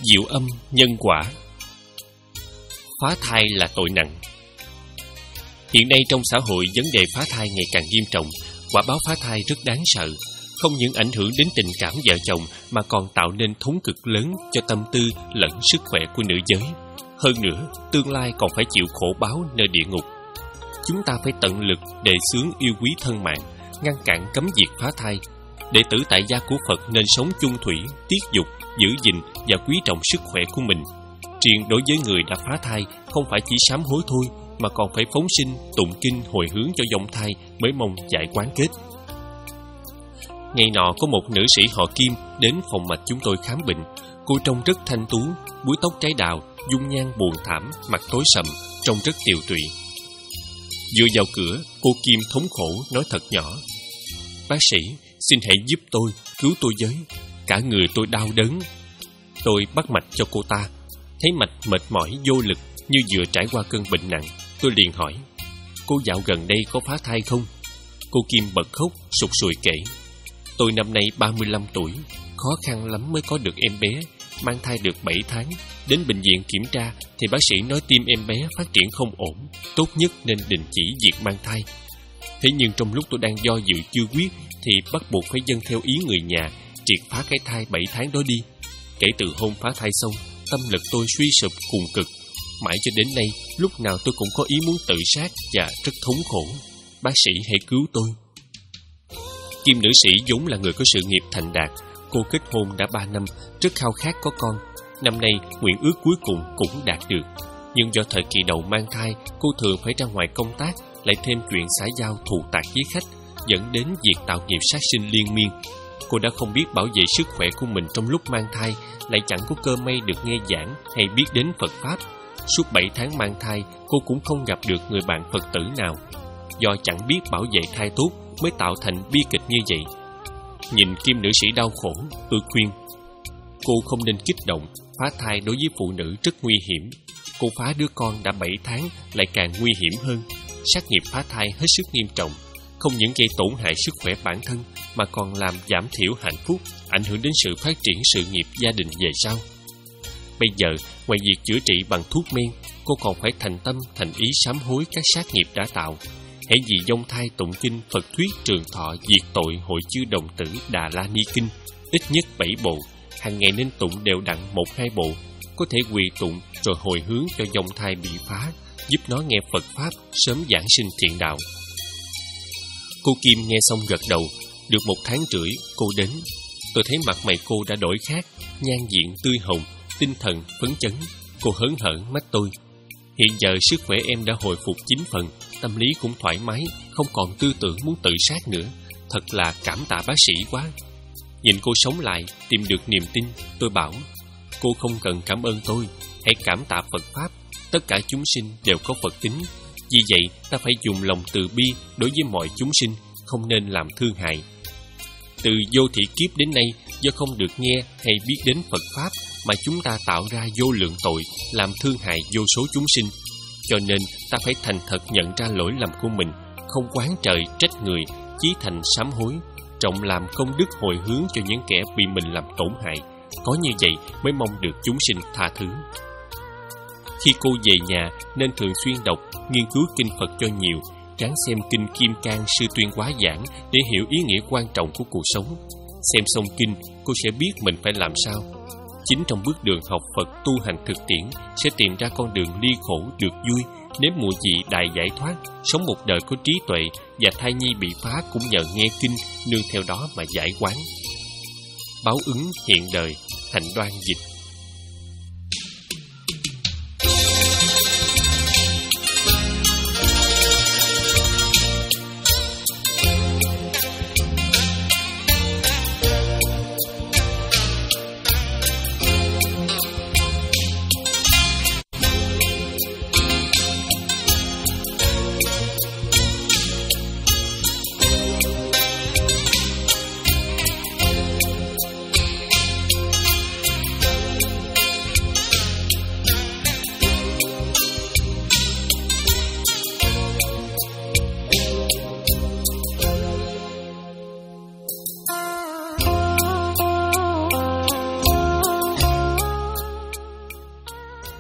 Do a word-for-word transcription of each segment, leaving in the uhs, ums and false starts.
Diệu âm nhân quả. Phá thai là tội nặng. Hiện nay trong xã hội, vấn đề phá thai ngày càng nghiêm trọng. Quả báo phá thai rất đáng sợ, không những ảnh hưởng đến tình cảm vợ chồng mà còn tạo nên thống cực lớn cho tâm tư lẫn sức khỏe của nữ giới. Hơn nữa, tương lai còn phải chịu khổ báo nơi địa ngục. Chúng ta phải tận lực đề xướng yêu quý thân mạng, ngăn cản cấm diệt phá thai. Đệ tử tại gia của Phật nên sống chung thủy, tiết dục, giữ gìn và quý trọng sức khỏe của mình. Riêng đối với người đã phá thai, không phải chỉ sám hối thôi, mà còn phải phóng sinh, tụng kinh hồi hướng cho dòng thai mới mong giải quán kết. Ngày nọ có một nữ sĩ họ Kim đến phòng mạch chúng tôi khám bệnh. Cô trông rất thanh tú, búi tóc trái đào, dung nhan buồn thảm, mặt tối sầm, trông rất tiều tụy. Vừa vào cửa, cô Kim thống khổ nói thật nhỏ: "Bác sĩ, xin hãy giúp tôi, cứu tôi với. Cả người tôi đau đớn." Tôi bắt mạch cho cô ta. Thấy mạch mệt mỏi vô lực, như vừa trải qua cơn bệnh nặng. Tôi liền hỏi: "Cô dạo gần đây có phá thai không?" Cô Kim bật khóc, sụt sùi kể: "Tôi năm nay ba mươi lăm tuổi, khó khăn lắm mới có được em bé, mang thai được bảy tháng. Đến bệnh viện kiểm tra thì bác sĩ nói tim em bé phát triển không ổn, tốt nhất nên đình chỉ việc mang thai. Thế nhưng trong lúc tôi đang do dự chưa quyết thì bắt buộc phải dâng theo ý người nhà, triệt phá cái thai bảy tháng đó đi. Kể từ hôm phá thai xong, tâm lực tôi suy sụp cùng cực. Mãi cho đến nay, lúc nào tôi cũng có ý muốn tự sát và rất thống khổ. Bác sĩ hãy cứu tôi." Kim nữ sĩ vốn là người có sự nghiệp thành đạt. Cô kết hôn đã ba năm, rất khao khát có con. Năm nay, nguyện ước cuối cùng cũng đạt được. Nhưng do thời kỳ đầu mang thai, cô thường phải ra ngoài công tác, lại thêm chuyện xã giao thù tạc với khách, dẫn đến việc tạo nghiệp sát sinh liên miên. Cô đã không biết bảo vệ sức khỏe của mình trong lúc mang thai, lại chẳng có cơ may được nghe giảng hay biết đến Phật Pháp. Suốt bảy tháng mang thai, cô cũng không gặp được người bạn Phật tử nào. Do chẳng biết bảo vệ thai tốt mới tạo thành bi kịch như vậy. Nhìn Kim nữ sĩ đau khổ, tôi khuyên: "Cô không nên kích động. Phá thai đối với phụ nữ rất nguy hiểm. Cô phá đứa con đã bảy tháng lại càng nguy hiểm hơn. Sát nghiệp phá thai hết sức nghiêm trọng, không những gây tổn hại sức khỏe bản thân mà còn làm giảm thiểu hạnh phúc, ảnh hưởng đến sự phát triển sự nghiệp gia đình về sau. Bây giờ, ngoài việc chữa trị bằng thuốc men, cô còn phải thành tâm thành ý sám hối các sát nghiệp đã tạo. Hãy vì dông thai tụng kinh Phật thuyết trường thọ diệt tội hội chư đồng tử Đà La Ni Kinh, ít nhất bảy bộ, hàng ngày nên tụng đều đặn một hai bộ, có thể quỳ tụng rồi hồi hướng cho dông thai bị phá, giúp nó nghe Phật Pháp, sớm giảng sinh thiện đạo." Cô Kim nghe xong gật đầu. Được một tháng rưỡi, cô đến. Tôi thấy mặt mày cô đã đổi khác, nhan diện tươi hồng, tinh thần phấn chấn. Cô hớn hở mắt tôi: "Hiện giờ sức khỏe em đã hồi phục chín phần, tâm lý cũng thoải mái, không còn tư tưởng muốn tự sát nữa. Thật là cảm tạ bác sĩ quá." Nhìn cô sống lại, tìm được niềm tin, tôi bảo: "Cô không cần cảm ơn tôi, hãy cảm tạ Phật Pháp. Tất cả chúng sinh đều có Phật tính. Vì vậy, ta phải dùng lòng từ bi đối với mọi chúng sinh, không nên làm thương hại. Từ vô thị kiếp đến nay, do không được nghe hay biết đến Phật Pháp mà chúng ta tạo ra vô lượng tội, làm thương hại vô số chúng sinh. Cho nên ta phải thành thật nhận ra lỗi lầm của mình, không oán trời trách người, chí thành sám hối, trọng làm công đức hồi hướng cho những kẻ bị mình làm tổn hại. Có như vậy mới mong được chúng sinh tha thứ." Khi cô về nhà nên thường xuyên đọc, nghiên cứu kinh Phật cho nhiều, ráng xem kinh Kim Cang Sư Tuyên Hóa Giảng để hiểu ý nghĩa quan trọng của cuộc sống. Xem xong kinh, cô sẽ biết mình phải làm sao. Chính trong bước đường học Phật tu hành thực tiễn sẽ tìm ra con đường ly khổ được vui, nếm mùi vị đại giải thoát, sống một đời có trí tuệ, và thai nhi bị phá cũng nhờ nghe kinh, nương theo đó mà giải quán. Báo ứng hiện đời, Thành Đoan dịch.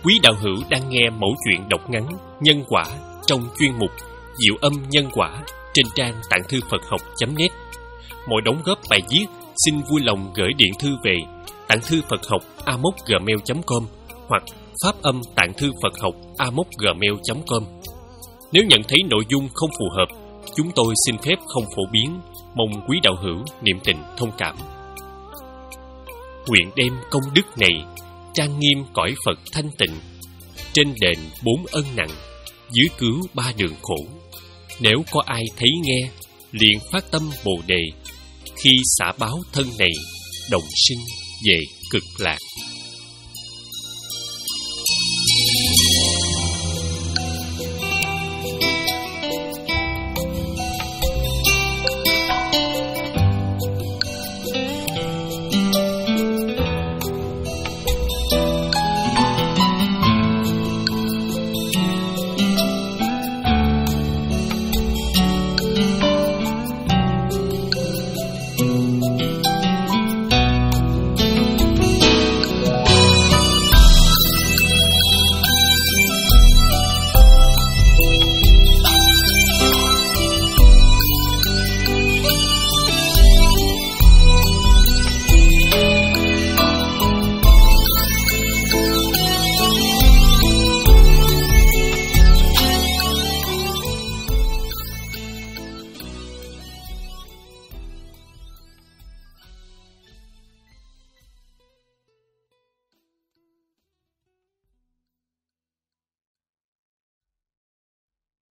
Quý đạo hữu đang nghe mẩu chuyện đọc ngắn Nhân Quả trong chuyên mục Diệu Âm Nhân Quả trên trang tạng thư Phật học chấm net. Mọi đóng góp bài viết xin vui lòng gửi điện thư về tạng thư Phật học a m o c gmail chấm com hoặc pháp âm tạng thư Phật học a m o c gmail chấm com. Nếu nhận thấy nội dung không phù hợp, chúng tôi xin phép không phổ biến, mong quý đạo hữu niệm tình thông cảm. Nguyện đem công đức này trang nghiêm cõi Phật thanh tịnh, trên đền bốn ân nặng, dưới cứu ba đường khổ. Nếu có ai thấy nghe, liền phát tâm Bồ Đề, khi xả báo thân này, đồng sinh về cực lạc.